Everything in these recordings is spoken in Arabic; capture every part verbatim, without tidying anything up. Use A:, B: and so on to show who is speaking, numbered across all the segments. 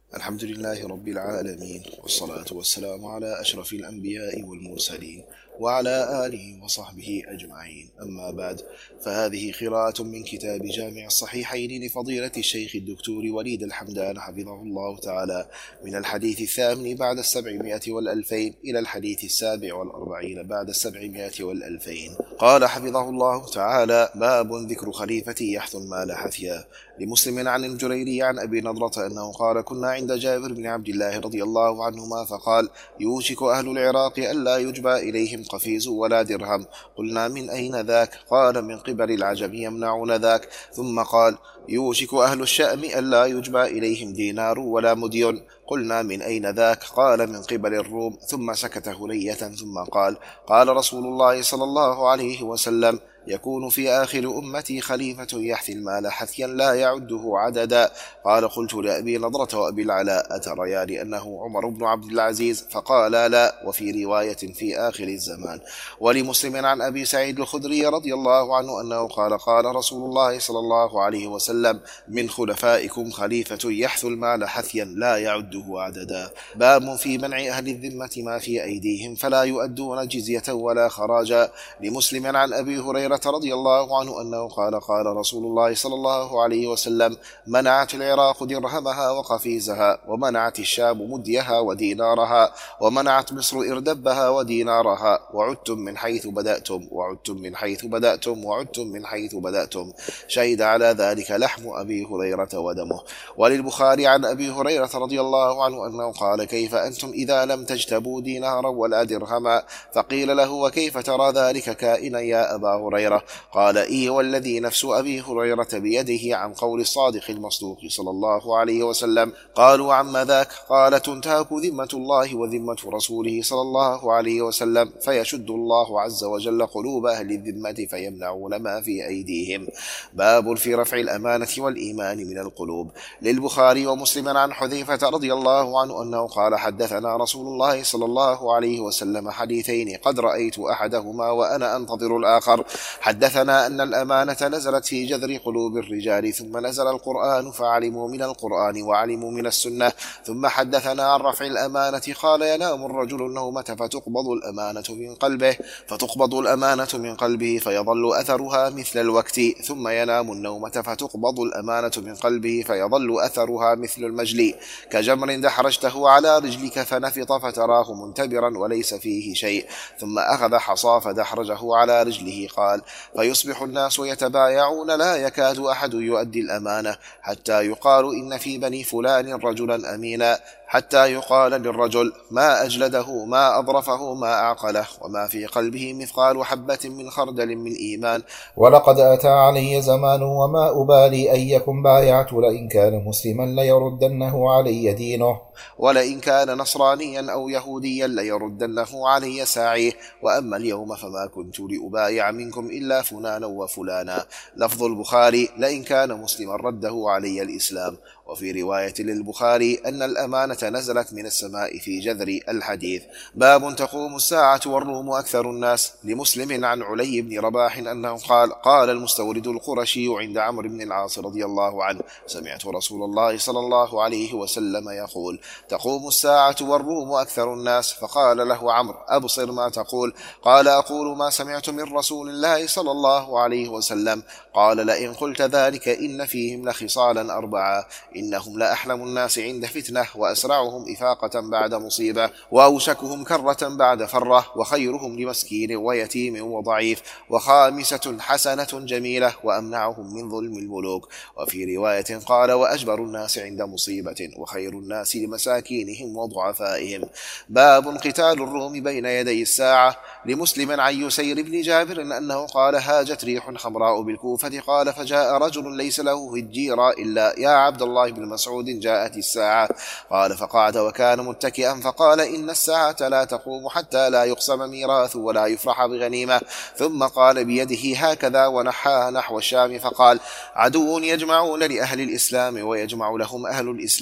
A: الحمد لله رب العالمين، والصلاة والسلام على أشرف الأنبياء والمرسلين وعلى آله وصحبه أجمعين. أما بعد، فهذه قراءة من كتاب جامع الصحيحين لفضيلة الشيخ الدكتور وليد الحمدان حفظه الله تعالى، من الحديث الثامن بعد السبعمائة والألفين إلى الحديث السابع والأربعين بعد السبعمائة والألفين. قال حفظه الله تعالى: باب ذكر خليفة يحث المال حثيا. لمسلم عن الجريري عن أبي نضرة أنه قال: كنا عند جابر بن عبد الله رضي الله عنهما فقال: يوشك أهل العراق ألا يجبى إليهم قفيز ولا درهم. قلنا: من أين ذاك؟ قال: من قبل العجم يمنعون ذاك. ثم قال: يوشك أهل الشأم ألا يجبى إليهم دينار ولا مدين. قلنا: من أين ذاك؟ قال: من قبل الروم. ثم سكت هنية ثم قال: قال رسول الله صلى الله عليه وسلم: يكون في آخر أمتي خليفة يحثي المال حثيا لا يعده عددا. قال: قلت لأبي نضرة وأبي العلاء: أتريان أنه عمر بن عبد العزيز؟ فقال: لا. وفي رواية: في آخر الزمان. ولمسلم عن أبي سعيد الخدري رضي الله عنه أنه قال: قال رسول الله صلى الله عليه وسلم: من خلفائكم خليفة يحث المال حثيا لا يعده عددا. باب في منع أهل الذمة ما في أيديهم فلا يؤدون جزية ولا خراجا. لمسلم عن أبي هريرة رضي الله عنه أنه قال: قال رسول الله صلى الله عليه وسلم: منعت العراق درهمها وقفيزها، ومنعت الشام مديها ودينارها، ومنعت مصر إردبها ودينارها، وعدتم من حيث بدأتم وعدتم من حيث بدأتم وعدتم من حيث بدأتم. شهد على ذلك لحم أبي هريرة ودمه. وللبخاري عن أبي هريرة رضي الله عنه أنه قال: كيف أنتم إذا لم تجتبوا دينارا ولا درهما؟ فقيل له: وكيف ترى ذلك كائنا يا أبا هريرة؟ قال: إي والذي نفس أبي هريرة بيده، عن قول الصادق المصدوق صلى الله عليه وسلم. قالوا: عما ذاك؟ قال: تنتهك ذمة الله وذمة رسوله صلى الله عليه وسلم، فيشد الله عز وجل قلوب أهل الذمة فيمنعون ما في أيديهم. باب في رفع الأمانة والإيمان من القلوب. للبخاري ومسلم عن حذيفة رضي الله عنه أنه قال: حدثنا رسول الله صلى الله عليه وسلم حديثين قد رأيت أحدهما وأنا أنتظر الآخر. حدثنا أن الأمانة نزلت في جذر قلوب الرجال، ثم نزل القرآن فعلموا من القرآن وعلموا من السنة. ثم حدثنا عن رفع الأمانة قال: ينام الرجل النومة فتقبض الأمانة من قلبه فتقبض الأمانة من قلبه فيظل أثرها مثل الوقت، ثم ينام النومة فتقبض الأمانة من قلبه فيظل أثرها مثل المجلي، كجمر دحرجته على رجلك فنفط فتراه منتبرا وليس فيه شيء، ثم أخذ حصى فدحرجه على رجله. قال: فيصبح الناس يتبايعون لا يكاد أحد يؤدي الأمانة، حتى يقال: إن في بني فلان رجلا أمينا، حتى يقال للرجل: ما أجلده، ما أظرفه، ما أعقله، وما في قلبه مثقال حبة من خردل من إيمان. ولقد أتى علي زمان وما أبالي أن يكن بايعت، لئن كان مسلما ليردنه علي دينه، ولئن كان نصرانيا أو يهوديا ليردنه علي ساعيه. وأما اليوم فما كنت لأبايع منكم إلا فلانا وفلانا. لفظ البخاري: لئن كان مسلما رده علي الإسلام. وفي رواية للبخاري أن الأمانة نزلت من السماء في جذر الحديث. باب تقوم الساعة والروم أكثر الناس. لمسلم عن علي بن رباح أنه قال: قال المستورد القرشي عند عمرو بن العاص رضي الله عنه: سمعت رسول الله صلى الله عليه وسلم يقول: تقوم الساعة والروم أكثر الناس. فقال له عمرو: أبصر ما تقول. قال: أقول ما سمعت من رسول الله صلى الله عليه وسلم. قال: لئن قلت ذلك إن فيهم لخصالا أربعة: إنهم لأحلم الناس عند فتنة، وأسرعهم إفاقة بعد مصيبة، وأوشكهم كرة بعد فرة، وخيرهم لمسكين ويتيم وضعيف، وخامسة حسنة جميلة، وأمنعهم من ظلم الملوك. وفي رواية قال: وأجبر الناس عند مصيبة، وخير الناس لمساكينهم وضعفائهم. باب قتال الروم بين يدي الساعة. لمسلم عن يسير بن جابر أنه قال: هاجت ريح حمراء بالكوفة. قال: فجاء رجل ليس له هجيرا إلا: يا عبد الله بن مسعود، جاءت الساعة. قال: فقعد وكان متكئا، فقال: إن الساعة لا تقوم حتى لا يقسم ميراث ولا يفرح بغنيمة. ثم قال بيده هكذا ونحاها نحو الشام، فقال: عدو يجمعون لأهل الإسلام ويجمع لهم أهل الإسلام.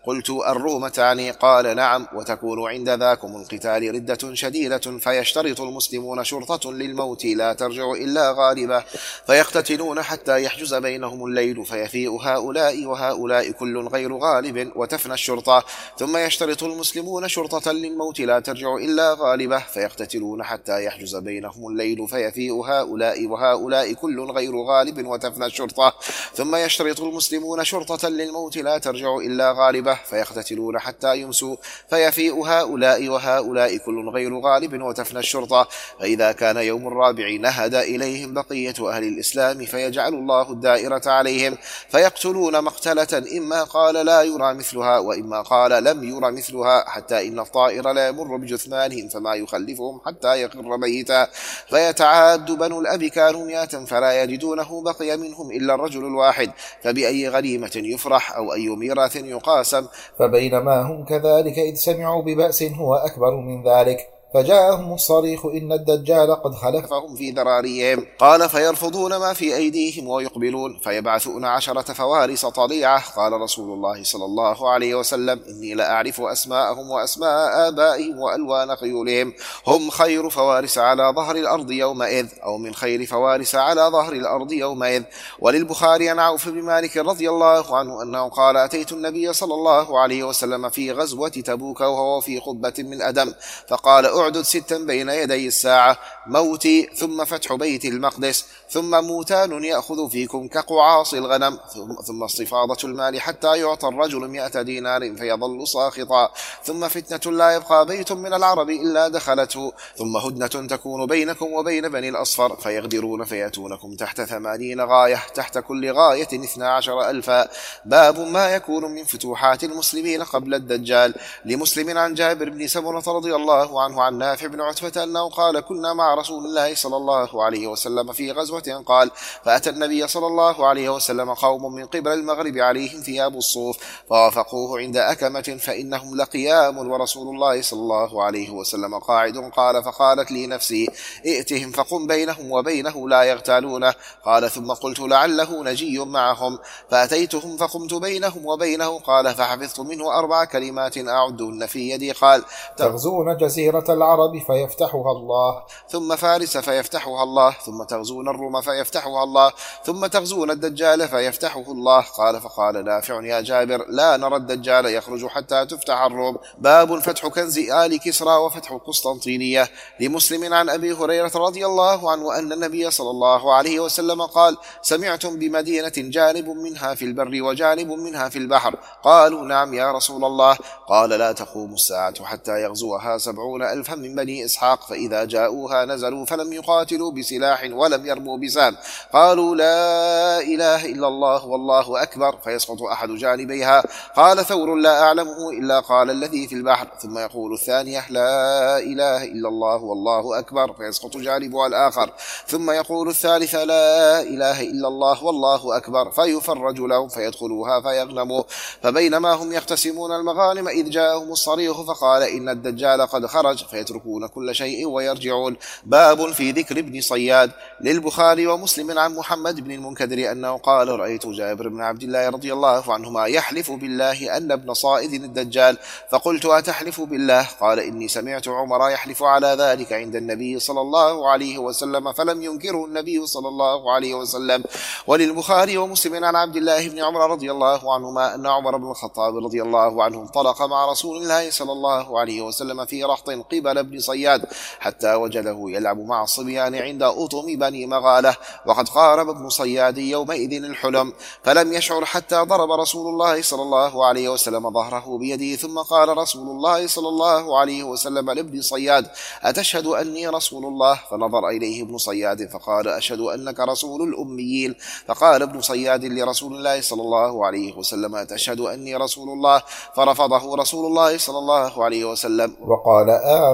A: قلت الروم تعني؟ قال نعم، وتكون عند ذاكم القتال ردة شديدة، فيشترط المسلمون شرطة للموت لا ترجع إلا غالبة، فيقتتلون حتى يحجز بينهم الليل، فيفيء هؤلاء وهؤلاء كل غير غالب وتفنى الشرطة، ثم يشترط المسلمون شرطة للموت لا ترجع إلا غالبة، فيقتتلون حتى يحجز بينهم الليل، فيفيء هؤلاء وهؤلاء كل غير غالب وتفنى الشرطة، ثم يشترط المسلمون شرطة للموت لا ترجع إلا غالبة، فيقتتلون حتى يمسوا، فيفيء هؤلاء وهؤلاء كل غير غالب وتفنى الشرطة، فإذا كان يوم الرابع نهد إليهم بقية أهل الإسلام، فيجعل الله الدائرة عليهم، فيقتلون مقتلة إما قال لا يرى مثلها وإما قال لم يرى مثلها، حتى إن الطائر لا يمر بجثمانهم فما يخلفهم حتى يقر ميتا، فيتعاد بنو الأب كانوا مئة فلا يجدونه بقي منهم إلا الرجل الواحد، فبأي غنيمة يفرح أو أي ميراث يقاسم.
B: فبينما هم كذلك إذ سمعوا ببأس هو أكبر من ذلك، فجاءهم الصريخ إن الدجال قد خلفهم
A: في ذراريهم. قال فيرفضون ما في أيديهم ويقبلون، فيبعثون عشرة فوارس طليعة. قال رسول الله صلى الله عليه وسلم إني لأعرف أسماءهم وأسماء آبائهم وألوان خيولهم، هم خير فوارس على ظهر الأرض يومئذ، أو من خير فوارس على ظهر الأرض يومئذ. وللبخاري عن عوف بن مالك رضي الله عنه أنه قال أتيت النبي صلى الله عليه وسلم في غزوة تبوك وهو في قبة من أدم، فقال أعدد ستا بين يدي الساعة، موتي ثم فتح بيت المقدس ثم موتان يأخذ فيكم كقعاص الغنم ثم استفاضة المال حتى يعطى الرجل مئة دينار فيظل ساخطا ثم فتنة لا يبقى بيت من العرب إلا دخلته ثم هدنة تكون بينكم وبين بني الأصفر فيغدرون فيأتونكم تحت ثمانين غاية تحت كل غاية اثنا عشر ألفا. باب ما يكون من فتوحات المسلمين قبل الدجال. لمسلم عن جابر بن سمرة رضي الله عنه عن نافع بن عتبة أنه قال كنا مع رسول الله صلى الله عليه وسلم في غزوة قال فأتى النبي صلى الله عليه وسلم قوم من قبل المغرب عليهم ثياب الصوف فوافقوه عند أكمة فإنهم لقيام ورسول الله صلى الله عليه وسلم قاعد. قال فقالت لي نفسي ائتهم فقم بينهم وبينه لا يغتالونه. قال ثم قلت لعله نجي معهم فأتيتهم فقمت بينهم وبينه. قال فحفظت منه أربع كلمات أعدهن في يدي. قال
B: تغزون جزيرة العرب فيفتحها الله،
A: ثم فارس فيفتحها الله، ثم تغزون الروم فيفتحها الله، ثم تغزون الدجال فيفتحه الله. قال فقال نافع يا جابر لا نرى الدجال يخرج حتى تفتح الروم. باب فتح كنز آل كسرى وفتح القسطنطينية. لمسلم عن أبي هريرة رضي الله عنه أن النبي صلى الله عليه وسلم قال سمعتم بمدينة جانب منها في البر وجانب منها في البحر؟ قالوا نعم يا رسول الله. قال لا تقوم الساعة حتى يغزوها سبعون ألفا من بني إسحاق، فإذا جاءوها نزلوا فلم يقاتلوا بسلاح ولم يرموا بسام، قالوا لا إله إلا الله والله أكبر فيسقط أحد جانبيها. قال ثور لا أعلمه إلا قال الذي في البحر، ثم يقول الثانية لا إله إلا الله والله أكبر فيسقط جانبها الآخر، ثم يقول الثالثة لا إله إلا الله والله أكبر فيفرج لهم فيدخلوها فيغنموا. فبينما هم يقتسمون المغانم إذ جاءهم الصريخ فقال إن الدجال قد خرج، فيتركون كل شيء ويرجعون. باب في ذكر ابن صياد. للبخاري ومسلم عن محمد بن المنكدر أنه قال رأيت جابر بن عبد الله رضي الله عنهما يحلف بالله أن ابن صائد الدجال، فقلت أتحلف بالله؟ قال إني سمعت عمر يحلف على ذلك عند النبي صلى الله عليه وسلم فلم ينكره النبي صلى الله عليه وسلم. وللبخاري ومسلم عن عبد الله بن عمر رضي الله عنهما أن عمر بن الخطاب رضي الله عنه انطلق مع رسول الله صلى الله عليه وسلم في رحط قبل ابن صياد حتى وجده يلعب مع الصبيان عند أطم بني مغالة، وقد قارب ابن صياد يومئذ الحلم، فلم يشعر حتى ضرب رسول الله صلى الله عليه وسلم ظهره بيده، ثم قال رسول الله صلى الله عليه وسلم لابن صياد أتشهد أني رسول الله؟ فنظر إليه ابن صياد فقال أشهد أنك رسول الأميين. فقال ابن صياد لرسول الله صلى الله عليه وسلم أتشهد أني رسول الله؟ فرفضه رسول الله صلى الله عليه وسلم
B: وقال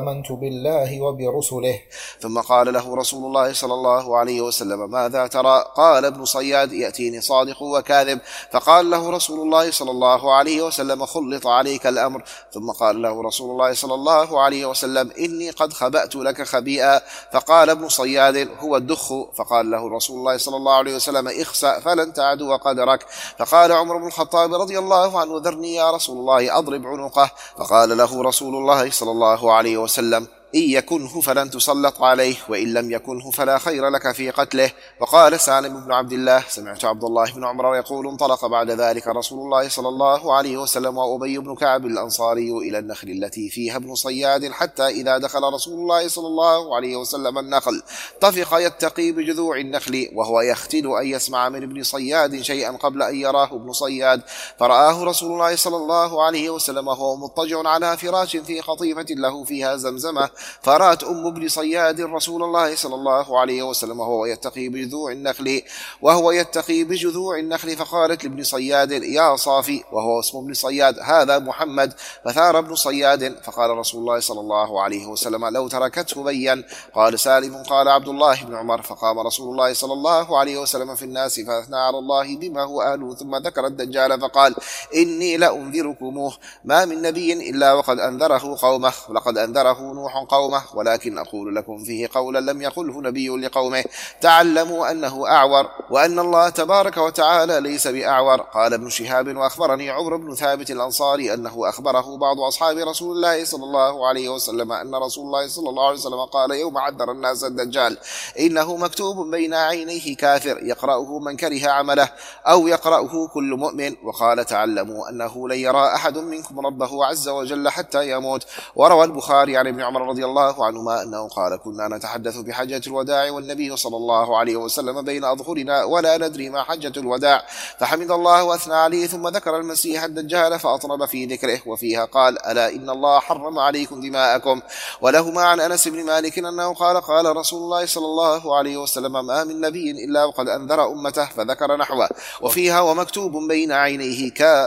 B: آمنت بالله وبرسله.
A: ثم قال له رسول الله صلى الله عليه وسلم ماذا ترى؟ قال ابن صياد يأتيني صادق وكاذب. فقال له رسول الله صلى الله عليه وسلم خلط عليك الأمر. ثم قال له رسول الله صلى الله عليه وسلم إني قد خبأت لك خبيئا. فقال ابن صياد هو الدخ. فقال له رسول الله صلى الله عليه وسلم اخسأ فلن تعدو قدرك. فقال عمر بن الخطاب رضي الله عنه ذرني يا رسول الله أضرب عنقه. فقال له رسول الله صلى الله عليه وسلم إن يكنه فلن تسلط عليه وإن لم يكنه فلا خير لك في قتله. وقال سالم بن عبد الله سمعت عبد الله بن عمر يقول انطلق بعد ذلك رسول الله صلى الله عليه وسلم وأبي بن كعب الأنصاري إلى النخل التي فيها ابن صياد حتى إذا دخل رسول الله صلى الله عليه وسلم النخل طفق يتقي بجذوع النخل وهو يختل أن يسمع من ابن صياد شيئا قبل أن يراه ابن صياد. فرآه رسول الله صلى الله عليه وسلم وهو مضطجع على فراش في قطيفة له فيها زمزمة. فرأت أم ابن صياد رسول الله صلى الله عليه وسلم وهو يتقي بجذوع النخل وهو يتقي بجذوع النخل فقالت لابن صياد يا صافي وهو اسم ابن صياد هذا محمد. فثار ابن صياد فقال رسول الله صلى الله عليه وسلم لو تركته بين. قال سالم قال عبد الله بن عمر فقام رسول الله صلى الله عليه وسلم في الناس فأثنى على الله بما هو أهله ثم ذكر الدجال فقال إني لأنذركموه ما من نبي إلا وقد أنذره قومه ولقد أنذره نوح قومه ولكن أقول لكم فيه قولا لم يقله نبي لقومه تعلموا أنه أعور وأن الله تبارك وتعالى ليس بأعور. قال ابن شهاب وأخبرني عمرو بن ثابت الأنصاري أنه أخبره بعض أصحاب رسول الله صلى الله عليه وسلم أن رسول الله صلى الله عليه وسلم قال يوم عذر الناس الدجال إنه مكتوب بين عينيه كافر يقرأه من كره عمله أو يقرأه كل مؤمن. وقال تعلموا أنه لن يرى أحد منكم ربه عز وجل حتى يموت. وروى البخاري عن ابن عمر رضي الله عنهما أنه قال كنا نتحدث بحجة الوداع والنبي صلى الله عليه وسلم بين أظهرنا ولا ندري ما حجة الوداع فحمد الله وأثنى عليه ثم ذكر المسيح الدجال فأطنب في ذكره وفيها قال ألا إن الله حرم عليكم دماءكم. ولهما عن أنس بن مالك أنه قال قال رسول الله صلى الله عليه وسلم ما من نبي إلا وقد أنذر أمته فذكر نحوه. وفيها ومكتوب بين عينيه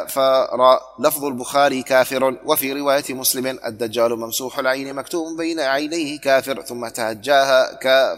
A: كافر لفظ البخاري كافر. وفي رواية مسلم الدجال ممسوح العين مكتوب بين عينيه كافر ثم تهجاها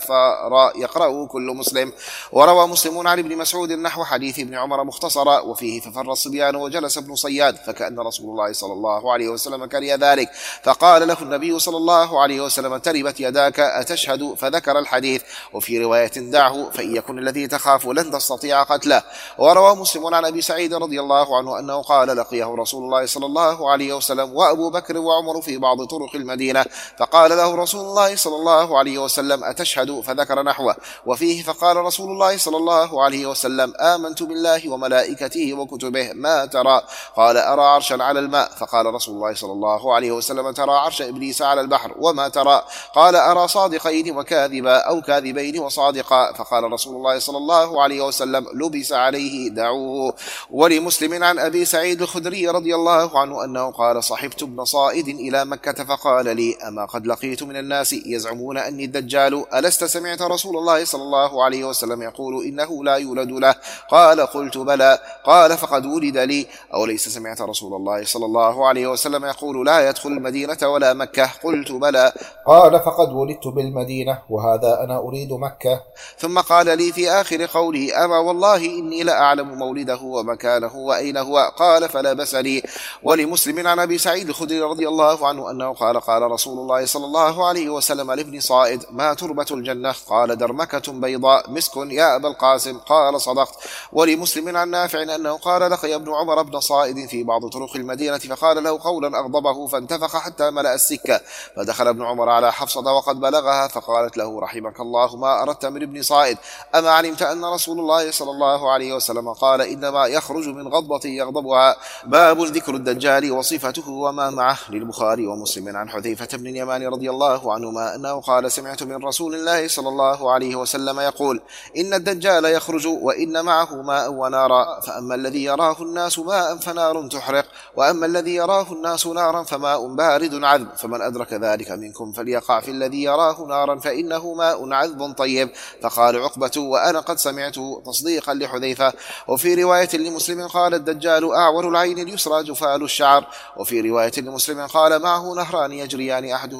A: كافر يقرأه كل مسلم. وروى مسلم عن ابن مسعود نحو حديث ابن عمر مختصرا وفيه ففر الصبيان وجلس ابن صياد فكأن رسول الله صلى الله عليه وسلم كره ذلك فقال له النبي صلى الله عليه وسلم تربت يداك أتشهد فذكر الحديث. وفي رواية دعه فإن يكن الذي تخاف لن تستطيع قتله. وروى مسلم عن أبي سعيد رضي الله عنه أنه قال لقيه رسول الله صلى الله عليه وسلم وأبو بكر وعمر في بعض طرق المدينة فقال له رسول الله صلى الله عليه وسلم أتشهد فذكر نحوه. وفيه فقال رسول الله صلى الله عليه وسلم آمنت بالله وملائكته وكتبه ما ترى؟ قال أرى عرشا على الماء. فقال رسول الله صلى الله عليه وسلم ترى عرش إبليس على البحر وما ترى؟ قال أرى صادقين وكاذبا أو كاذبين وصادقا. فقال رسول الله صلى الله عليه وسلم لبس عليه دعوه. ولمسلم عن أبي سعيد الخدري رضي الله عنه أنه قال صحبت ابن صائد إلى مكة فقال لي أما قد لقيت من الناس يزعمون أني الدجال ألست سمعت رسول الله صلى الله عليه وسلم يقول إنه لا يولد له؟ قال قلت بلى. قال فقد ولد لي. أو ليس سمعت رسول الله صلى الله عليه وسلم يقول لا يدخل المدينة ولا مكة؟ قلت بلى.
B: قال فقد ولدت بالمدينة وهذا أنا أريد مكة.
A: ثم قال لي في آخر قوله أما والله إني لأعلم مولده ومكانه وأين هو. قال فلبسني. ولمسلم عن أبي سعيد الخدري رضي الله عنه أنه قال قال رسول الله صلى الله عليه وسلم لابن صائد ما تربة الجنة؟ قال درمكة بيضاء مسك يا أبا القاسم. قال صدقت. ولمسلم عن نافع أنه قال لقي ابن عمر بن صائد في بعض طرق المدينة فقال له قولا أغضبه فانتفخ حتى ملأ السكة. فدخل ابن عمر على حفصة وقد بلغها فقالت له رحمك الله ما أردت من ابن صائد أما علمت أن رسول الله صلى الله عليه وسلم قال إنما يخرج من غضبة يغضبها. باب ذكر الدجال وصفته وما معه. للبخاري ومسلم عن حذيفة بن اليمان رضي الله عنهما أنه قال سمعت من رسول الله صلى الله عليه وسلم يقول إن الدجال يخرج وإن معه ماء ونارا فأما الذي يراه الناس ماء فنار تحرق وأما الذي يراه الناس نارا فماء بارد عذب فمن أدرك ذلك منكم فليقع في الذي يراه نارا فإنه ماء عذب طيب. فقال عقبة وأنا قد سمعت تصديقا لحذيفة. وفي رواية لمسلم قال الدجال أعور العين اليسرى جفال الشعر. وفي رواية لمسلم قال معه نهران يجريان أحدهما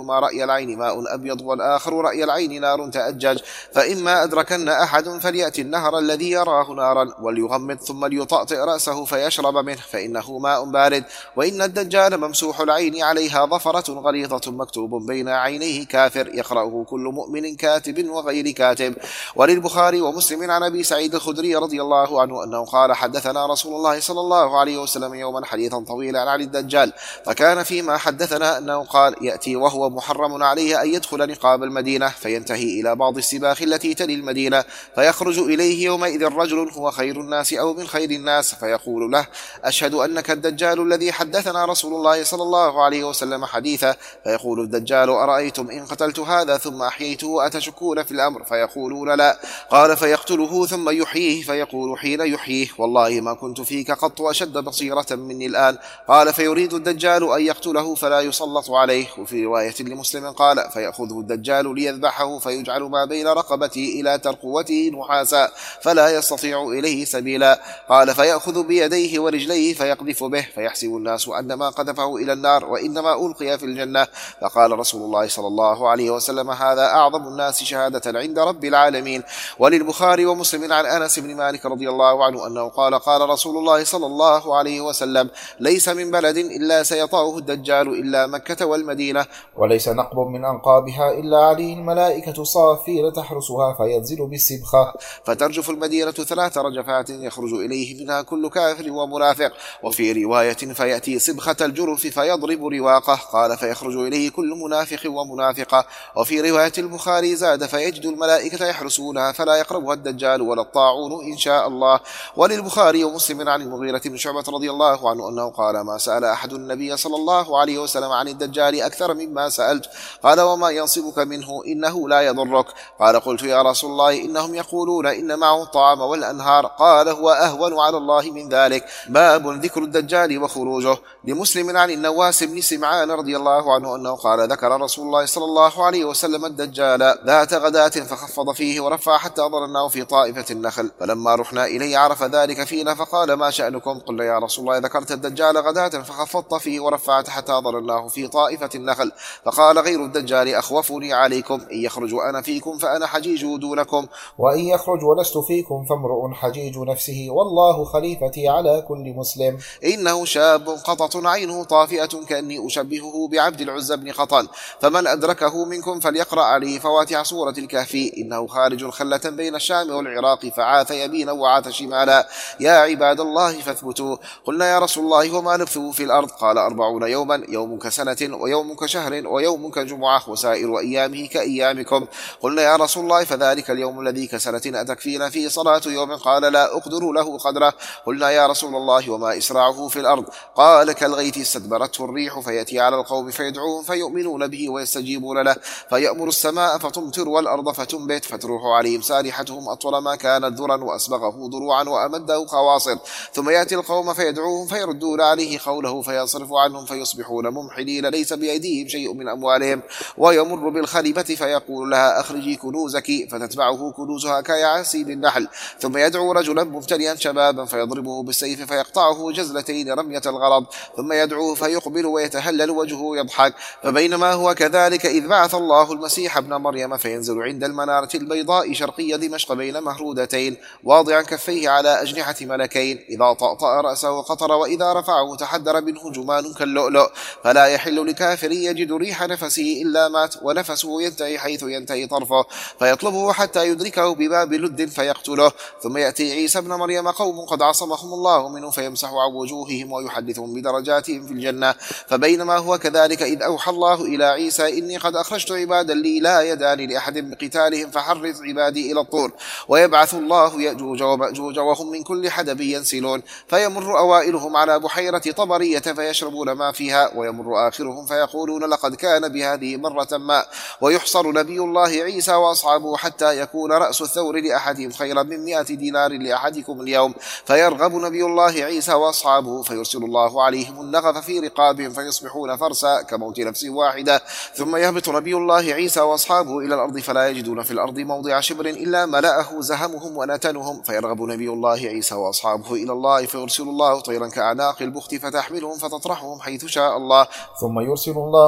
A: أحدهما رأي العين ماء أبيض والآخر رأي العين نار تأجج، فإما أدركن أحد فليأتي النهر الذي يراه نارا وليغمض ثم ليطأطئ رأسه فيشرب منه فإنه ماء بارد. وإن الدجال ممسوح العين عليها ظفرة غليظة مكتوب بين عينيه كافر يقرأه كل مؤمن كاتب وغير كاتب. وللبخاري ومسلم عن أبي سعيد الخدري رضي الله عنه أنه قال حدثنا رسول الله صلى الله عليه وسلم يوما حديثا طويلا عن الدجال، فكان فيما حدثنا أنه قال يأتي وهو محرم عليه أن يدخل نقاب المدينة فينتهي إلى بعض السباخ التي تلي المدينة، فيخرج إليه يومئذ رجل هو خير الناس أو من خير الناس فيقول له أشهد أنك الدجال الذي حدثنا رسول الله صلى الله عليه وسلم حديثا، فيقول الدجال أرأيتم إن قتلت هذا ثم أحييته أتشكون في الأمر؟ فيقولون لا. قال فيقتله ثم يحييه فيقول حين يحييه والله ما كنت فيك قط أشد بصيرة مني الآن. قال فيريد الدجال أن يقتله فلا يسلط عليه. وفي رواية لمسلم قال فيأخذه الدجال ليذبحه فيجعل ما بين رقبته إلى ترقوته نحاسا فلا يستطيع إليه سبيلا. قال فيأخذ بيديه ورجليه فيقذف به فيحسب الناس أنما قذفه إلى النار وإنما ألقي في الجنة. فقال رسول الله صلى الله عليه وسلم هذا أعظم الناس شهادة عند رب العالمين. وللبخاري ومسلم عن أنس بن مالك رضي الله عنه أنه قال قال رسول الله صلى الله عليه وسلم ليس من بلد إلا سيطأه الدجال إلا مكة والمدينة،
B: وليس نقب من أنقابها إلا عليه الملائكة صافين تحرسها فينزل بالسبخة
A: فترجف المدينة ثلاث رجفات يخرج إليه منها كل كافر ومنافق. وفي رواية فيأتي سبخة الجرف فيضرب رواقه. قال فيخرج إليه كل منافق ومنافقة. وفي رواية البخاري زاد فيجد الملائكة يحرسونها فلا يقربها الدجال ولا الطاعون إن شاء الله. وللبخاري ومسلم عن المغيرة بن شعبة رضي الله عنه أنه قال ما سأل أحد النبي صلى الله عليه وسلم عن الدجال أكثر مما سألت. قال وما ينصبك منه إنه لا يضرك؟ قال قلت يا رسول الله إنهم يقولون إن معه الطعام والأنهار. قال هو أهون على الله من ذلك. باب ذكر الدجال وخروجه. لمسلم عن النواس بن سمعان رضي الله عنه أنه قال ذكر رسول الله صلى الله عليه وسلم الدجال ذات غداة فخفض فيه ورفع حتى ظنناه في طائفة النخل، فلما رحنا إليه عرف ذلك فينا فقال ما شأنكم؟ قلنا يا رسول الله ذكرت الدجال غداة فخفضت فيه ورفعت حتى ظنناه في طائفة النخل. فقال غير الدجال أخوفني عليكم، إن يخرج أنا فيكم فأنا حجيج دونكم،
B: وإن يخرج ولست فيكم فامرؤ حجيج نفسه والله خليفتي على كل مسلم.
A: إنه شاب قطط عينه طافئة كأني أشبهه بعبد العزى بن قطن، فمن أدركه منكم فليقرأ عليه فواتح سورة الكهف. إنه خارج خلة بين الشام والعراق فعاث يمينا وعاث شمالا. يا عباد الله فاثبتوا. قلنا يا رسول الله وما لبثه في الأرض؟ قال أربعون يوما، يوم كسنة ويوم كشهر ويوم كجمعة وسائر أيامه كأيامكم. قلنا يا رسول الله فذلك اليوم الذي كسنة أتكفينا فيه صلاة يوم؟ قال لا أقدر له قدره. قلنا يا رسول الله وما إسراعه في الأرض؟ قال كالغيث استدبرته الريح فيأتي على القوم فيدعوهم فيؤمنون به ويستجيبون له، فيأمر السماء فتمطر والأرض فتنبت فتروح عليهم سارحتهم أطول ما كانت ذرا وأسبغه ضروعا وأمده خواصر، ثم يأتي القوم فيدعوهم فيردون عليه قوله فينصرف عنهم فيصبحون ممحلين ليس بأيديهم شيء من أموالهم، ويمر بالخليفة فيقول لها أخرجي كنوزك فتتبعه كنوزها كيعاسيب النحل، ثم يدعو رجلا مبتليا شبابا فيضربه بالسيف فيقطعه جزلتين رمية الغرض، ثم يدعوه فيقبل ويتهلل وجهه يضحك. فبينما هو كذلك إذ بعث الله المسيح ابن مريم فينزل عند المنارة البيضاء شرقية دمشق بين مهرودتين واضعا كفيه على أجنحة ملكين، إذا طأطأ رأسه قطر وإذا رفعه تحدر منه جمان كاللؤلؤ، فلا يحل لكافر يجد ريح نفسه إلا مات، ونفسه ينتهي حيث ينتهي طرفه، فيطلبه حتى يدركه بباب لد فيقتله. ثم يأتي عيسى ابن مريم قوم قد عصمهم الله منه فيمسح عن وجوههم ويحدثهم بدرجاتهم في الجنة. فبينما هو كذلك إذ أوحى الله إلى عيسى إني قد أخرجت عبادا لي لا يدان لأحد بقتالهم فحرز عبادي إلى الطور، ويبعث الله يأجوج ومأجوج وهم من كل حدب ينسلون، فيمر أوائلهم على بحيرة طبرية فيشربون ما فيها، ويمر آخرهم فيقولون لقد كان بهذه مرة ما، ويحصر نبي الله عيسى وأصحابه حتى يكون رأس الثور لأحدهم خيرا من مئة دينار لأحدكم اليوم، فيرغب نبي الله عيسى وأصحابه فيرسل الله عليهم النغف في رقابهم فيصبحون فرسا كموت نفس واحدة، ثم يهبط نبي الله عيسى وأصحابه إلى الأرض فلا يجدون في الأرض موضع شبر إلا ملأه زهمهم ونتنهم، فيرغب نبي الله عيسى وأصحابه إلى الله فيرسل الله طيرا كأعناق البخت فتحملهم فتطرحهم حيث شاء الله،
B: ثم يرسل الله مطرا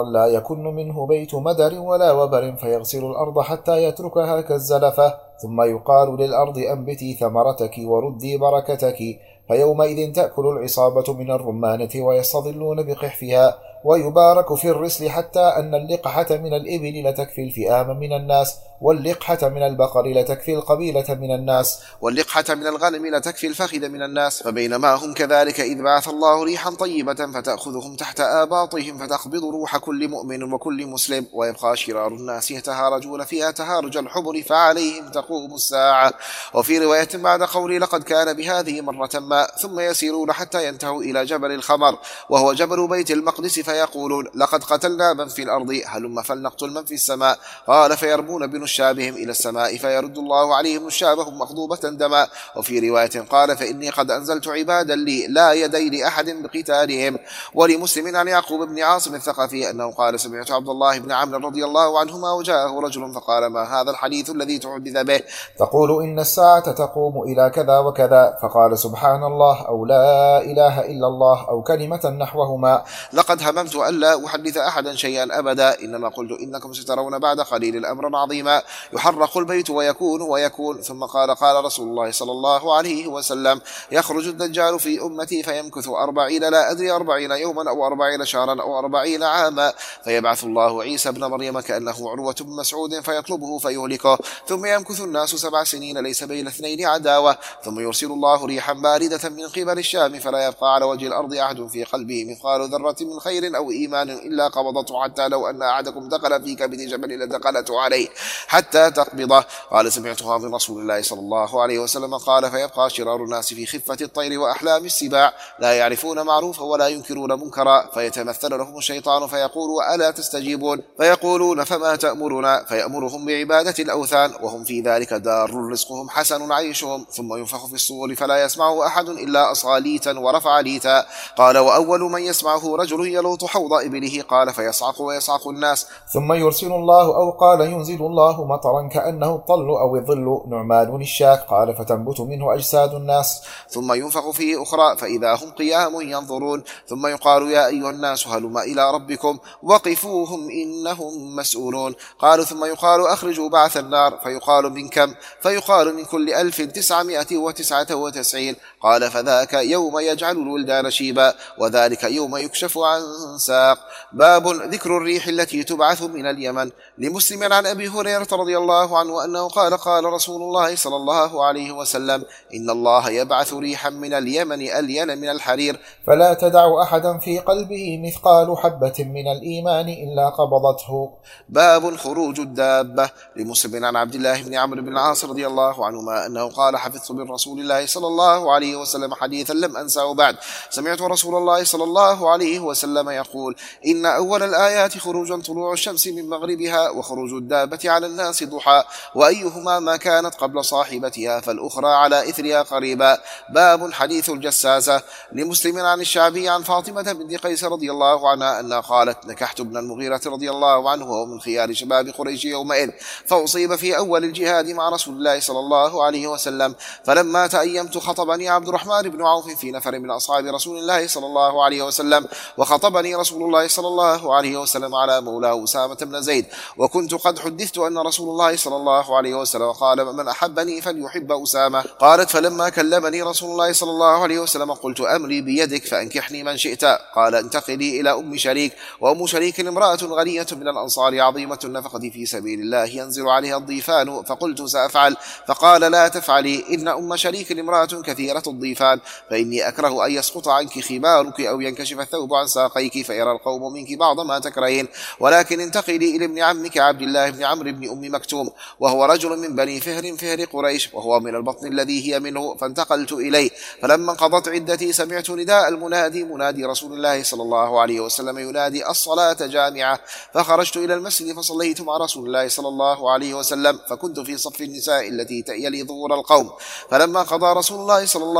B: أمرا لا يكن منه بيت مدر ولا وبر فيغسل الأرض حتى يتركها كالزلفة، ثم يقال للأرض أنبتي ثمرتك وردي بركتك، فيومئذ تأكل العصابة من الرمانة ويستظلون بقحفها، ويبارك في الرسل حتى أن اللقحة من الإبل لتكفي الفئام من الناس، واللقحة من البقر لتكفي القبيلة من الناس،
A: واللقحة من الغنم لتكفي الفخذ من الناس. فبينما هم كذلك إذ بعث الله ريحا طيبة فتأخذهم تحت آباطهم فتقبض روح كل مؤمن وكل مسلم، ويبقى شرار الناس يتهارجون فيها تهارج الحبر فعليهم تقوم الساعة. وفي رواية بعد قولي لقد كان بهذه مرة ما، ثم يسيرون حتى ينتهوا إلى جبل الخمر وهو جبل بيت المقدس فيقولون لقد قتلنا من في الأرض هلم فلنقتل من في السماء، قال فيرمون بنشابهم إلى السماء فيرد الله عليهم نشابهم مغضوبة دما. وفي رواية قال فإني قد أنزلت عبادا لي لا يدي لأحد بقتالهم. ولمسلم عن يعقوب بن عاصم الثقفي أنه قال سمعت عبد الله بن عمرو رضي الله عنهما وجاءه رجل فقال ما هذا الحديث الذي تحدث به؟
B: تقول إن الساعة تقوم إلى كذا وكذا، فقال سبحان الله أو لا إله إلا الله أو كلمة نحوهما.
A: لقد هممت ألا أحدث أحدا شيئا أبدا، إنما قلت إنكم سترون بعد قليل الأمر عظيما يحرق البيت ويكون ويكون. ثم قال قال رسول الله صلى الله عليه وسلم يخرج الدجال في أمتي فيمكث أربعين لا أدري أربعين يوما أو أربعين شهرا أو أربعين عاما، فيبعث الله عيسى بن مريم كأنه عروة بن مسعود فيطلبه فيهلكه، ثم يمكث الناس سبع سنين ليس بين اثنين عداوة، ثم يرسل الله ريحا باردة من قبل الشام فلا يبقى على وجه الأرض أحد في قلبه مثقال ذرة من خير أو إيمان إلا قبضته، حتى لو أن أحدكم دخل في كبد جبل لدخلت عليه حتى تقبضه. قال سمعتها من رسول الله صلى الله عليه وسلم قال فيبقى شرار الناس في خفة الطير وأحلام السباع لا يعرفون معروفا ولا ينكرون منكرا، فيتمثل لهم الشيطان فيقول ألا تستجيبون؟ فيقولون فما تأمرنا؟ فيأمرهم بعبادة الأوثان وهم في ذلك دار رزقهم حسن عيشهم، ثم ينفخ في الصور فلا يسمعه أحد إلا أصغى ليتا ورفع ليتا. قال وأول من يسمعه رجل يلوط حوض إبله، قال فيصعق ويصعق الناس.
B: ثم يرسل الله أو قال ينزل الله مطرا كأنه الطل أو الظل نعمان الشاك، قال فتنبت منه أجساد الناس.
A: ثم ينفخ فيه أخرى فإذا هم قيام ينظرون، ثم يقال يا أيها الناس هلم إلى ربكم وقفوهم إنهم مسؤولون. قالوا ثم يقال أخرجوا بعث النار، فيقال من كم؟ فيقال من كل ألف تسعمائة وتسعة وتسعين. قال فذاك يوم يجعل الولدان شيبا، وذلك يوم يكشف عن ساق. باب ذكر الريح التي تبعث من اليمن. لمسلم عن أبي هريرة رضي الله عنه أنه قال قال رسول الله صلى الله عليه وسلم إن الله يبعث ريحا من اليمن ألين من الحرير،
B: فلا تدع أحدا في قلبه مثقال حبة من الإيمان إلا قبضته.
A: باب خروج الدابة. لمسلم عن عبد الله بن عمرو بن العاص رضي الله عنهما أنه قال حفظت من رسول الله صلى الله عليه وسلم حديثا لم أنساه بعد، سمعت رسول الله صلى الله عليه وسلم يقول إن أول الآيات خروج طلوع الشمس من مغربها وخروج الدابة على الناس ضحى، وأيهما ما كانت قبل صاحبتها فالأخرى على إثرها قريبا. باب حديث الجساسة. لمسلم عن الشعبي عن فاطمة بنت قيس رضي الله عنها أنها قالت نكحت ابن المغيرة رضي الله عنه وهو من خيار شباب قريش يومئذ، فأصيب في أول الجهاد مع رسول الله صلى الله عليه وسلم، فلما تأيمت خطبني عبد الرحمن بن عوف في نفر من أصحاب رسول الله صلى الله عليه وسلم، وخطبني رسول الله صلى الله عليه وسلم على مولاه أسامة بن زيد، وكنت قد حدثت أن رسول الله صلى الله عليه وسلم قال من أحبني فليحب أسامة. قالت فلما كلمني رسول الله صلى الله عليه وسلم قلت أمري بيدك فأنكحني من شئت. قال انتقلي إلى أم شريك، وأم شريك امرأة غنية من الأنصار عظيمة النفقة في سبيل الله ينزل عليها الضيفان، فقلت سأفعل، فقال لا تفعلي إن أم شريك امرأة كثيرة الضيفان، فإني أكره أن يسقط عنك خمارك أو ينكشف الثوب عن ساقيك فيرى القوم منك بعض ما تكرهين، ولكن انتقلي إلى ابن عمك عبد الله بن عمرو بن أم مكتوم، وهو رجل من بني فهر فهر قريش، وهو من البطن الذي هي منه، فانتقلت إليه. فلما انقضت عدتي سمعت نداء المنادي منادي رسول الله صلى الله عليه وسلم ينادي الصلاة جامعة، فخرجت إلى المسجد فصليت مع رسول الله صلى الله عليه وسلم، فكنت في صف النساء التي يلي ظهور القوم. فلما قضى رسول الله صلى الله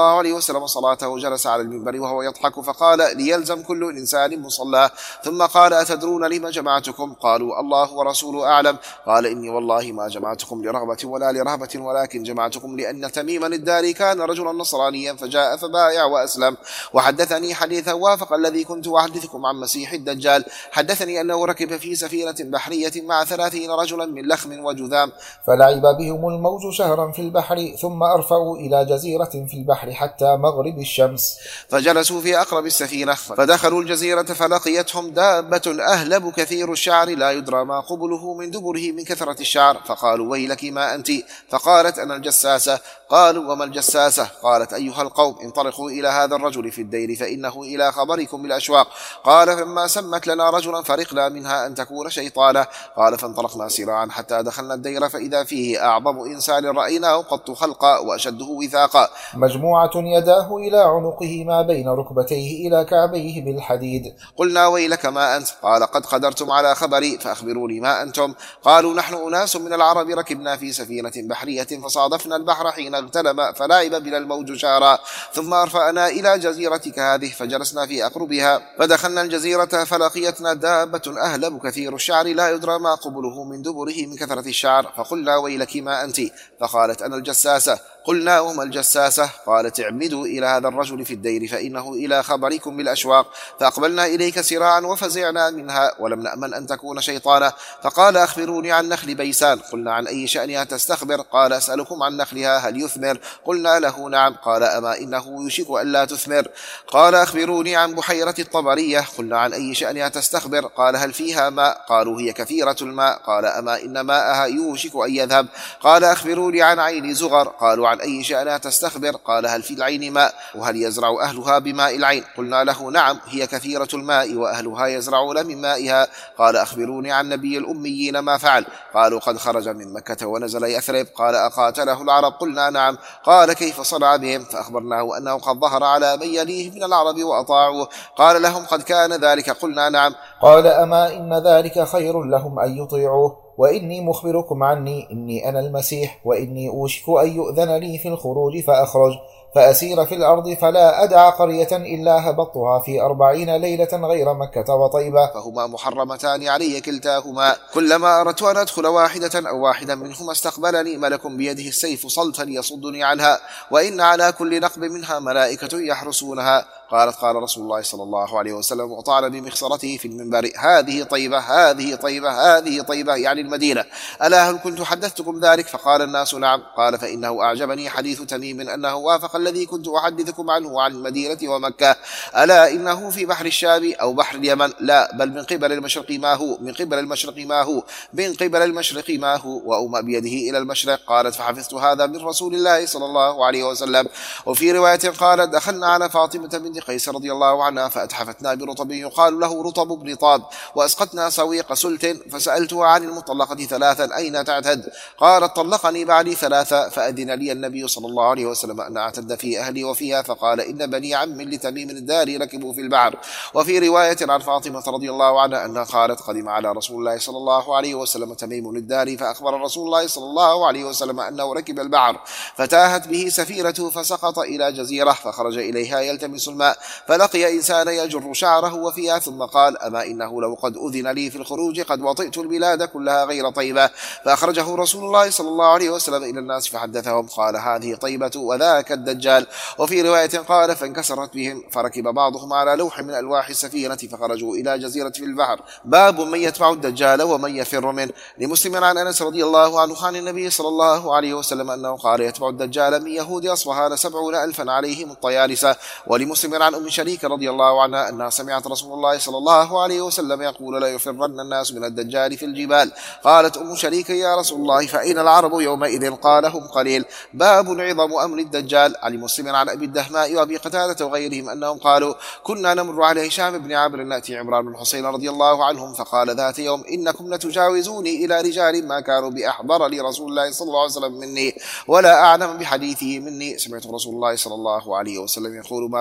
A: الله عليه وسلم صلاته جلس على المنبر وهو يضحك فقال ليلزم كل إنسان مصلاه، ثم قال أتدرون لما جمعتكم؟ قالوا الله ورسوله أعلم. قال إني والله ما جمعتكم لرغبة ولا لرهبة، ولكن جمعتكم لأن تميما الداري كان رجلا نصرانيا فجاء فبايع وأسلم، وحدثني حديثا وافق الذي كنت أحدثكم عن مسيح الدجال. حدثني أنه ركب في سفينة بحرية مع ثلاثين رجلا من لخم وجذام،
B: فلعب بهم الموج شهرا في البحر، ثم أرفعوا إلى جزيرة في البحر حتى مغرب الشمس،
A: فجلسوا في أقرب السفينة، فدخلوا الجزيرة فلقيتهم دابة أهلب كثير الشعر لا يدرى ما قبله من دبره من كثرة الشعر، فقالوا ويلك ما أنت؟ فقالت أنا الجساسة. قالوا وما الجساسة؟ قالت أيها القوم انطلقوا إلى هذا الرجل في الدير فإنه إلى خبركم بالأشواق. قال فما سمت لنا رجلا فرقنا منها أن تكون شيطانا. قال فانطلقنا سراعا حتى دخلنا الدير فإذا فيه أعظم إنسان رأيناه قط خلقا وأشده وثاقا،
B: مجموعة يداه إلى عنقه ما بين ركبتيه إلى كعبيه بالحديد.
A: قلنا ويلك ما أنت؟ قال قد قدرتم على خبري فأخبروني ما أنتم؟ قالوا نحن أناس من العرب ركبنا في سفينة بحرية فصادفنا البحر حين اغتنم فلعب بنا الموج شارا، ثم أرفعنا إلى جزيرتك هذه فجلسنا في أقربها، فدخلنا الجزيرة فلقيتنا دابة أهلب كثير الشعر لا يدرى ما قبله من دبره من كثرة الشعر، فقلنا ويلك ما أنت؟ فقالت أنا الجساسة. قلنا وما الجساسة؟ قالت اعمدوا إلى هذا الرجل في الدير فإنه إلى خبركم بالأشواق. فأقبلنا إليك سراعا وفزعنا منها ولم نأمن أن تكون شيطانا. فقال أخبروني عن نخل بيسان. قلنا عن أي شأنها تستخبر؟ قال أسألكم عن نخلها هل يثمر؟ قلنا له نعم. قال أما إنه يشك أن لا تثمر. قال أخبروني عن بحيرة الطبرية. قلنا عن أي شأنها تستخبر؟ قال هل فيها ماء؟ قالوا هي كثيرة الماء. قال أما إن ماءها يوشك أن يذهب. قال أخبروني عن عين زغر. قالوا عن أي شأنها تستخبر؟ قال هل في العين ماء؟ وهل يزرع أهلها بماء العين؟ قلنا له نعم هي كثيرة الماء وأهلها يزرعون من مائها. قال أخبروني عن نبي الأميين ما فعل. قالوا قد خرج من مكة ونزل يثرب. قال أقاتله العرب؟ قلنا نعم. قال كيف صنع بهم؟ فأخبرناه أنه قد ظهر على من يليه من العرب وأطاعوه. قال لهم قد كان ذلك؟ قلنا نعم.
B: قال أما إن ذلك خير لهم أن يطيعوه، وإني مخبركم عني إني أنا المسيح، وإني أوشك أن يؤذن لي في الخروج فأخرج فأسير في الأرض فلا أدع قرية إلا هبطتها في أربعين ليلة غير مكة وطيبة،
A: فهما محرمتان علي كلتاهما. كلما أردت أن أدخل واحدة أو واحدا منهما استقبلني ملك بيده السيف صلتا يصدني عنها، وإن على كل نقب منها ملائكة يحرسونها. قالت قال رسول الله صلى الله عليه وسلم وطعن بمخصرته في المنبر هذه طيبة هذه طيبة هذه طيبة يعني المدينة، ألا هل كنت حدثتكم ذلك؟ فقال الناس نعم. قال فإنه أعجبني حديث تميم أنه وافق الذي كنت أحدثكم عنه عن المدينة ومكة، ألا إنه في بحر الشام أو بحر اليمن؟ لا بل من قبل المشرق ما هو من قبل المشرق ما هو من قبل المشرق ما هو وأومأ بيده إلى المشرق. قالت فحفظت هذا من رسول الله صلى الله عليه وسلم. وفي رواية قالت دخلنا على فاطمة بنت قيس رضي الله عنها فأتحفتنا برطب يقال له رطب بن طاب، وأسقطنا سويق سلت، فسألتها عن المطلقة ثلاثا أين تعتد؟ قالت طلقني بعدي ثلاثة، فأذن لي النبي صلى الله عليه وسلم أن أعتد في أهلي وفيها، فقال إن بني عم لتميم الداري ركبوا في البحر. وفي رواية عن فاطمة رضي الله عنها أنها قالت قدم على رسول الله صلى الله عليه وسلم تميم الداري فأخبر رسول الله صلى الله عليه وسلم أنه ركب البحر، فتاهت به سفيرته فسقط إلى جزيرة، فخرج إليها يلتمس الماء، فلقي إنسان يجر شعره وفيها، ثم قال أما إنه لو قد أذن لي في الخروج قد وطئت البلاد كلها غير طيبة. فأخرجه رسول الله صلى الله عليه وسلم إلى الناس فحدثهم قال هذه طيبة وذاك الدجال. وفي رواية قال فانكسرت بهم فركب بعضهم على لوح من ألواح السفينة فخرجوا إلى جزيرة في البحر. باب من يتبع الدجال ومن يفر منه. لمسلم عن أنس رضي الله عنه عن النبي صلى الله عليه وسلم أنه قال يتبع الدجال من يهود أصفهان سبعون ألفا عليهم الطيالسة. ولمسلم عن أم شريك رضي الله عنها أنها سمعت رسول الله صلى الله عليه وسلم يقول لا يفرن الناس من الدجال في الجبال. قالت أم شريك يا رسول الله فأين العرب يومئذ؟ قال هم قليل. باب عظم أمر الدجال. عن مسلم عن أبي الدهماء وأبي قتادة وغيرهم أنهم قالوا كنا نمر على هشام بن عمرو نأتي عمران بن حسين رضي الله عنهم فقال ذات يوم إنكم لتجاوزوني إلى رجال ما كانوا بأحضر لرسول الله صلى الله عليه وسلم مني ولا أعلم بحديثه مني. سمعت رسول الله صلى الله عليه وسلم يقول ما بين خلق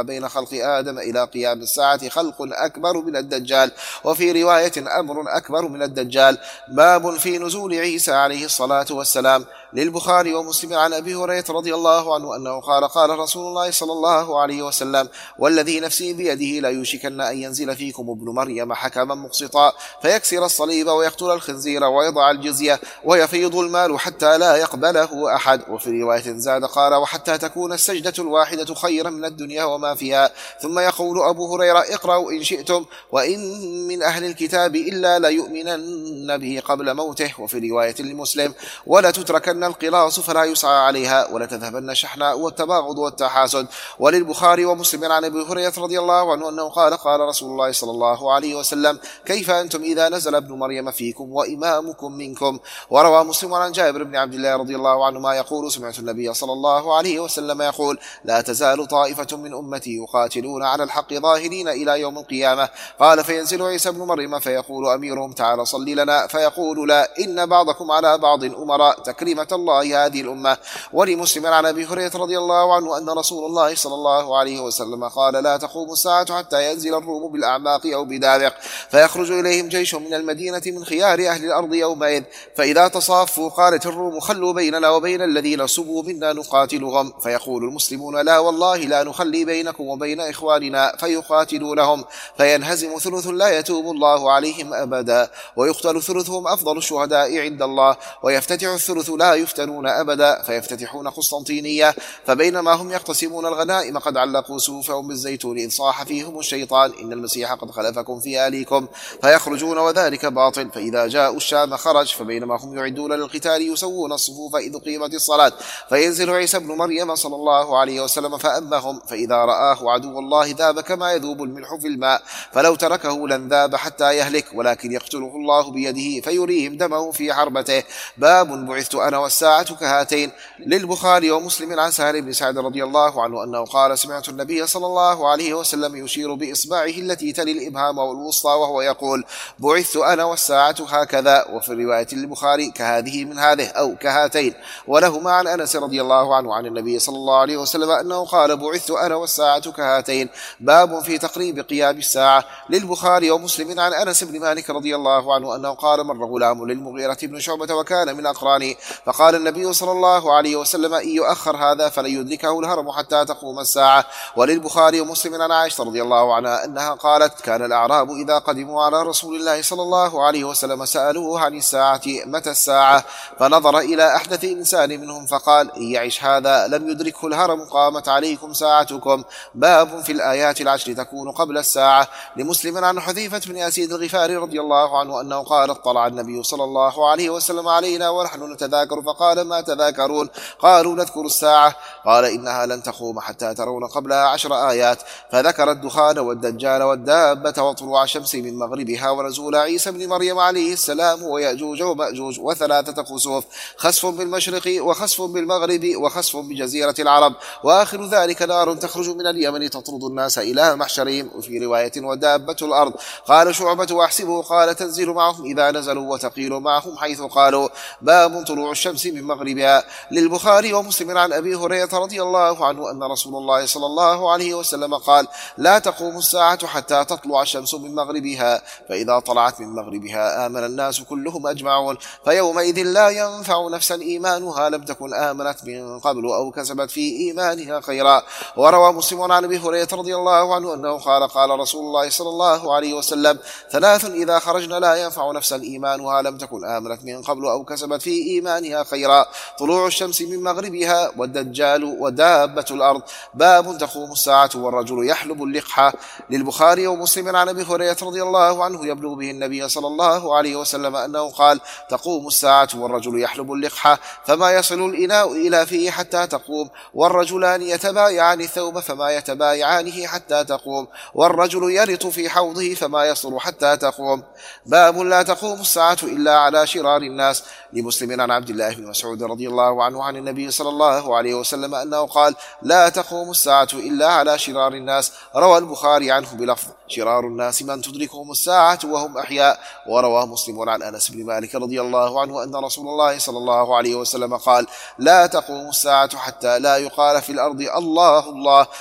A: خلق آدم إلى قيام الساعة خلق أكبر من الدجال، وفي رواية أمر أكبر من الدجال. باب في نزول عيسى عليه الصلاة والسلام. للبخاري ومسلم عن أبي هريرة رضي الله عنه أنه قال قال رسول الله صلى الله عليه وسلم: والذي نفسي بيده لا يوشكن أن ينزل فيكم ابن مريم حكما مقسطا فيكسر الصليب ويقتل الخنزير ويضع الجزية ويفيض المال حتى لا يقبله أحد. وفي رواية زاد قال: وحتى تكون السجدة الواحدة خيرا من الدنيا وما فيها. ثم يقول أبو هريرة: اقرأوا إن شئتم وإن من أهل الكتاب إلا ليؤمنن به قبل موته. وفي رواية لمسلم: ولا تتركن القراص فلا يسعى عليها ولا تذهبن الشحناء والتباغض والتحاسد. وللبخاري ومسلم عن أبي هريرة رضي الله عنه أنه قال قال رسول الله صلى الله عليه وسلم: كيف أنتم إذا نزل ابن مريم فيكم وإمامكم منكم. وروى مسلم عن جابر بن عبد الله رضي الله عنهما يقول: سمعت النبي صلى الله عليه وسلم يقول: لا تزال طائفة من أمتي يقاتلون على الحق ظاهرين إلى يوم القيامة. قال: فينزل عيسى بن مريم فيقول أميرهم: تعالى صل لنا، فيقول: لا، إن بعضكم على بعض أمراء تكريمة الله هذه الأمة. ولمسلم عن أبي هريرة رضي الله عنه أن رسول الله صلى الله عليه وسلم قال: لا تقوم الساعة حتى ينزل الروم بالأعماق أو بدابق فيخرج إليهم جيش من المدينة من خيار أهل الأرض يومئذ، فإذا تصافوا قالت الروم: خلوا بيننا وبين الذين سبوا منا نقاتلهم. فيقول المسلمون: لا والله لا نخلي بينكم وبين إخواننا، فيقاتلونهم فينهزم ثلث لا يتوب الله عليهم أبدا، ويقتل ثلثهم أفضل الشهداء عند الله، ويفتتح الثلث لا يفتنون أبدا فيفتتحون قسطنطينية. فبينما هم يقتسمون الغنائم قد علقوا سيوفهم بالزيتون إذ صاح فيهم الشيطان: إن المسيح قد خلفكم في آليكم، فيخرجون وذلك باطل. فإذا جاءوا الشام خرج، فبينما هم يعدون للقتال يسوون الصفوف إذ قيمت الصلاة، فينزل عيسى بن مريم صلى الله عليه وسلم فأمهم، فإذا رآه عدو الله ذاب كما يذوب الملح في الماء، فلو تركه لن ذاب حتى يهلك، ولكن يقتله الله بيده فيريهم دمه في حربته. باب بعثت أنا والساعة كهاتين. للبخاري ومسلم عن سهل بن سعد رضي الله عنه أنه قال: سمعت النبي صلى الله عليه وسلم يشير بإصبعه التي تلي الإبهام والوسطى وهو يقول: بعثت أنا والساعة هكذا. وفي رواية البخاري: كهذه من هذه أو كهاتين. ولهما عن أنس رضي الله عنه عن النبي صلى الله عليه وسلم أنه قال: بعثت أنا والساعة كهاتين. باب في تقريب قيام الساعة. للبخاري ومسلم عن أنس بن مالك رضي الله عنه أنه قال: مر غلام للمغيرة بن شعبة وكان من أقرانه، فقال النبي صلى الله عليه وسلم: إن يؤخر هذا فلن يدركه الهرم حتى تقوم الساعة. وللبخاري ومسلم عن عائشة رضي الله عنها أنها قالت: كان الأعراب إذا قدموا على رسول الله صلى الله عليه وسلم سألوه عن الساعة: متى الساعة؟ فنظر إلى أحدث إنسان منهم فقال: إن يعش هذا لم يدركه الهرم قامت عليكم ساعتكم. باب في الآيات العشر تكون قبل الساعة. لمسلم عن حذيفة بن أسيد الغفاري رضي الله عنه أنه قال: اطلع النبي صلى الله عليه وسلم علينا ونحن نتذاكر، فقال: ما تذاكرون؟ قالوا: نذكر الساعة. قال: إنها لن تقوم حتى ترون قبلها عشر آيات، فذكر الدخان والدجال والدابة وطلوع الشمس من مغربها ونزول عيسى بن مريم عليه السلام ويأجوج ومأجوج وثلاثة خسوف: خسف بالمشرق وخسف بالمغرب وخسف بجزيرة العرب، وآخر ذلك نار تخرج من اليمن تطرد الناس إلى محشرهم. وفي رواية: ودابة الأرض. قال شعبة: وأحسبه قال: تنزل معهم إذا نزلوا وتقيل معهم حيث قالوا. باب طلوع الشمس من مغربها. للبخاري ومسلم عن أبي هريرة رضي الله عنه أن رسول الله صلى الله عليه وسلم قال: لا تقوم الساعة حتى تطلع الشمس من مغربها، فإذا طلعت من مغربها آمن الناس كلهم أجمعون، فيومئذ لا ينفع نفسا إيمانها لم تكن آمنت من قبل أو كسبت في إيمانها خيرا. وروى مسلم عن أبي هريرة رضي الله عنه أنه قال: قال رسول الله صلى الله عليه وسلم: ثلاث إذا خرجنا لا ينفع نفسا إيمانها لم تكن آمنت من قبل أو كسبت في إيمانها خيرا: طلوع الشمس من مغربها والدجال ودابة الأرض. باب تقوم الساعة والرجل يحلب اللقحة. للبخاري ومسلم عن أبي هريرة رضي الله عنه يبلغ به النبي صلى الله عليه وسلم أنه قال: تقوم الساعة والرجل يحلب اللقحة فما يصل الإناء إلى فيه حتى تقوم، والرجلان يتبايعان الثوب فما يتبايعانه حتى تقوم، والرجل يرط في حوضه فما يصل حتى تقوم. باب لا تقوم الساعة إلا على شرار الناس. لمسلم عن عبد الله بن مسعود رضي الله عنه عن النبي صلى الله عليه وسلم أنه قال: لا تقوم الساعة إلا على شرار الناس. روى البخاري عنه بلفظ: شرار الناس من تدركهم الساعة وهم أحياء. وروى مسلم عن أنس بن مالك رضي الله عنه أن رسول الله صلى الله عليه وسلم قال: لا تقوم الساعة حتى لا يقال في الأرض الله الله. باب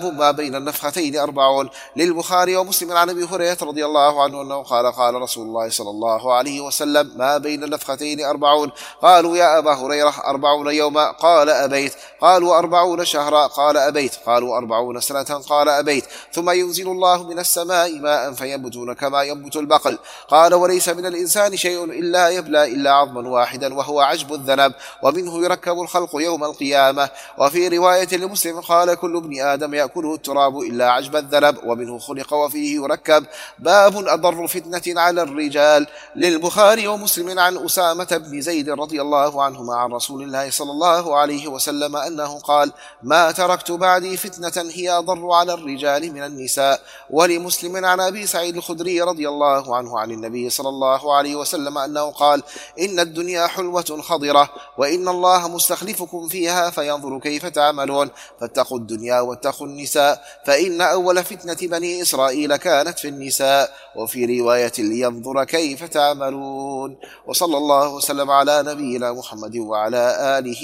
A: باب ما بين النفختين أربعون. للبخاري ومسلم عن أبي هريرة رضي الله عنه أنه قال قال رسول الله صلى الله عليه وسلم ما بين النفختين أربعون. قالوا يا أبا هريرة أربعون يوما؟ قال أبيت. قالوا أربعون شهرا؟ قال أبيت. قالوا أربعون سنة؟ قال أبيت. ثم ينزل الله من السماء ماء فينبتون كما ينبت البقل. قال وليس من الإنسان شيء إلا يبلى إلا عظما واحدا وهو عجب الذنب، ومنه يركب الخلق يوم القيامة. وفي رواية لمسلم قال كل ابن آدم يأكله التراب إلا عجب الذنب ومنه خلق وفيه يركب. باب أضر فتنة على الرجال. للبخاري ومسلم عن أسامة بن زيد رضي الله عنهما عن رسول الله صلى الله عليه وسلم أنه قال ما تركت بعدي فتنة هي أضر على الرجال من النساء. ولمسلم عن أبي سعيد الخدري رضي الله عنه عن النبي صلى الله عليه وسلم أنه قال إن الدنيا حلوة خضرة وإن الله مستخلفكم فيها فينظر كيف تعملون، فاتقوا الدنيا واتقوا النساء فإن أول فتنة بني إسرائيل كانت في النساء. وفي رواية لينظر كيف تعملون. وصلى الله وسلم على نبينا محمد وعلى آله